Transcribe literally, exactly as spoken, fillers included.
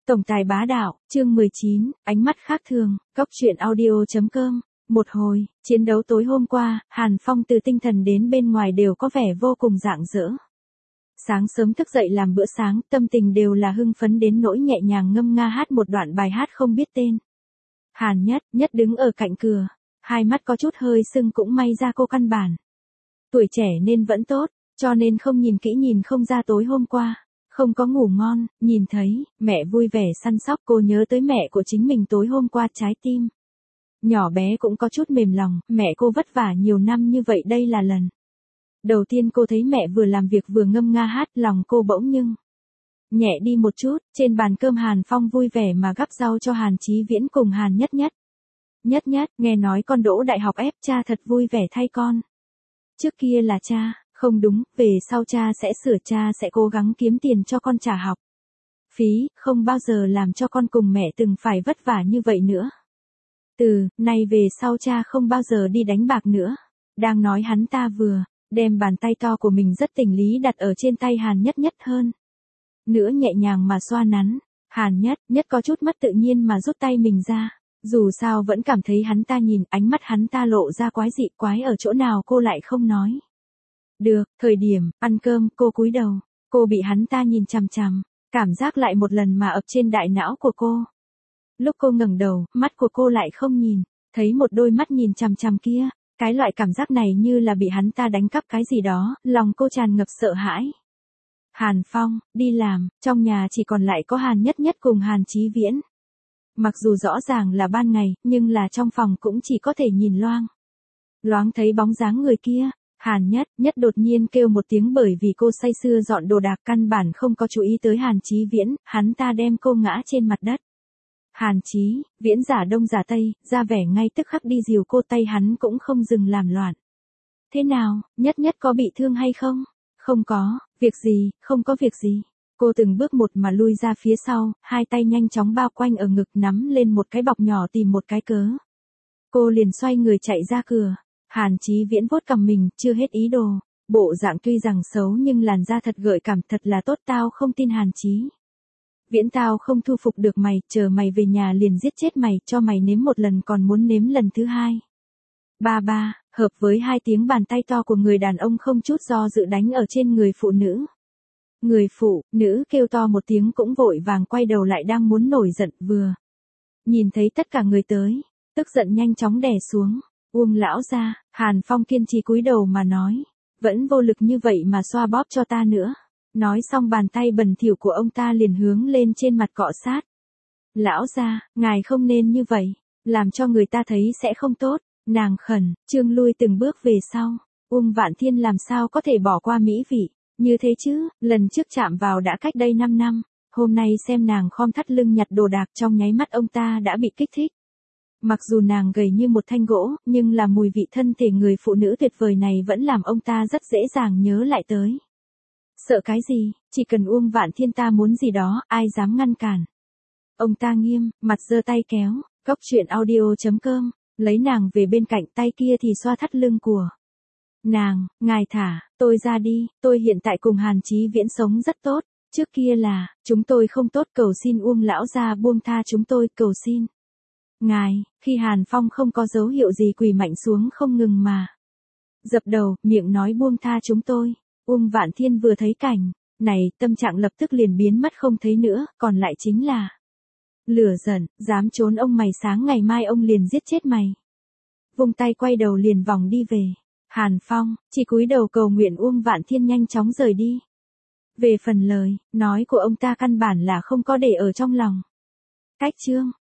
Tổng tài bá đạo, chương mười chín, ánh mắt khác thường, cốc truyện audio chấm com. Một hồi, chiến đấu tối hôm qua, Hàn Phong từ tinh thần đến bên ngoài đều có vẻ vô cùng rạng rỡ. Sáng sớm thức dậy làm bữa sáng, tâm tình đều là hưng phấn đến nỗi nhẹ nhàng ngâm nga hát một đoạn bài hát không biết tên. Hàn Nhất, Nhất đứng ở cạnh cửa, hai mắt có chút hơi sưng cũng may ra cô căn bản. Tuổi trẻ nên vẫn tốt, cho nên không nhìn kỹ nhìn không ra tối hôm qua. Không có ngủ ngon, nhìn thấy, mẹ vui vẻ săn sóc cô nhớ tới mẹ của chính mình tối hôm qua trái tim. Nhỏ bé cũng có chút mềm lòng, mẹ cô vất vả nhiều năm như vậy đây là lần. Đầu tiên cô thấy mẹ vừa làm việc vừa ngâm nga hát lòng cô bỗng nhưng nhẹ đi một chút, trên bàn cơm Hàn Phong vui vẻ mà gắp rau cho Hàn Chí Viễn cùng Hàn Nhất Nhất. Nhất Nhất, nghe nói con đỗ đại học ép cha thật vui vẻ thay con. Trước kia là cha. Không đúng, về sau cha sẽ sửa cha sẽ cố gắng kiếm tiền cho con trả học phí, không bao giờ làm cho con cùng mẹ từng phải vất vả như vậy nữa. Từ nay về sau cha không bao giờ đi đánh bạc nữa. Đang nói hắn ta vừa đem bàn tay to của mình rất tình lý đặt ở trên tay Hàn Nhất Nhất hơn nữa nhẹ nhàng mà xoa nắn. Hàn Nhất Nhất có chút mất tự nhiên mà rút tay mình ra. Dù sao vẫn cảm thấy hắn ta nhìn, ánh mắt hắn ta lộ ra quái dị, quái ở chỗ nào cô lại không nói. Được, thời điểm, ăn cơm, cô cúi đầu, cô bị hắn ta nhìn chằm chằm, cảm giác lại một lần mà ập trên đại não của cô. Lúc cô ngẩng đầu, mắt của cô lại không nhìn, thấy một đôi mắt nhìn chằm chằm kia, cái loại cảm giác này như là bị hắn ta đánh cắp cái gì đó, lòng cô tràn ngập sợ hãi. Hàn Phong, đi làm, trong nhà chỉ còn lại có Hàn Nhất Nhất cùng Hàn Chí Viễn. Mặc dù rõ ràng là ban ngày, nhưng là trong phòng cũng chỉ có thể nhìn loang. Loáng thấy bóng dáng người kia. Hàn Nhất Nhất đột nhiên kêu một tiếng bởi vì cô say sưa dọn đồ đạc căn bản không có chú ý tới Hàn Chí Viễn, hắn ta đem cô ngã trên mặt đất. Hàn Chí Viễn giả đông giả tây, ra vẻ ngay tức khắc đi dìu cô, tay hắn cũng không dừng làm loạn. Thế nào, Nhất Nhất có bị thương hay không? Không có, việc gì, không có việc gì. Cô từng bước một mà lui ra phía sau, hai tay nhanh chóng bao quanh ở ngực nắm lên một cái bọc nhỏ tìm một cái cớ. Cô liền xoay người chạy ra cửa. Hàn Chí Viễn vuốt cằm mình, chưa hết ý đồ. Bộ dạng tuy rằng xấu nhưng làn da thật gợi cảm, thật là tốt, tao không tin Hàn Chí Viễn, tao không thu phục được mày, chờ mày về nhà liền giết chết mày, cho mày nếm một lần còn muốn nếm lần thứ hai. Ba ba, hợp với hai tiếng bàn tay to của người đàn ông không chút do dự đánh ở trên người phụ nữ. Người phụ nữ kêu to một tiếng cũng vội vàng quay đầu lại đang muốn nổi giận, vừa nhìn thấy tất cả người tới, tức giận nhanh chóng đè xuống. Uông lão gia, Hàn Phong kiên trì cúi đầu mà nói, vẫn vô lực như vậy mà xoa bóp cho ta nữa. Nói xong bàn tay bẩn thỉu của ông ta liền hướng lên trên mặt cọ sát. Lão gia, ngài không nên như vậy, làm cho người ta thấy sẽ không tốt. Nàng khẩn, trương lui từng bước về sau. Uông Vạn Thiên làm sao có thể bỏ qua mỹ vị như thế chứ, lần trước chạm vào đã cách đây năm năm, hôm nay xem nàng khom thắt lưng nhặt đồ đạc, trong nháy mắt ông ta đã bị kích thích. Mặc dù nàng gầy như một thanh gỗ, nhưng là mùi vị thân thể người phụ nữ tuyệt vời này vẫn làm ông ta rất dễ dàng nhớ lại tới. Sợ cái gì, chỉ cần Uông Vạn Thiên ta muốn gì đó, ai dám ngăn cản. Ông ta nghiêm, mặt giơ tay kéo, cốc truyện audio chấm com, lấy nàng về bên cạnh, tay kia thì xoa thắt lưng của nàng. Ngài thả tôi ra đi, tôi hiện tại cùng Hàn Chí Viễn sống rất tốt, trước kia là, chúng tôi không tốt, cầu xin Uông lão gia buông tha chúng tôi, cầu xin. Ngài, khi Hàn Phong không có dấu hiệu gì quỳ mạnh xuống không ngừng mà dập đầu, miệng nói buông tha chúng tôi. Uông Vạn Thiên vừa thấy cảnh này, tâm trạng lập tức liền biến mất không thấy nữa, còn lại chính là lửa giận, dám trốn ông mày, sáng ngày mai ông liền giết chết mày. Vung tay quay đầu liền vòng đi về. Hàn Phong chỉ cúi đầu cầu nguyện Uông Vạn Thiên nhanh chóng rời đi. Về phần lời nói của ông ta căn bản là không có để ở trong lòng. Cách chương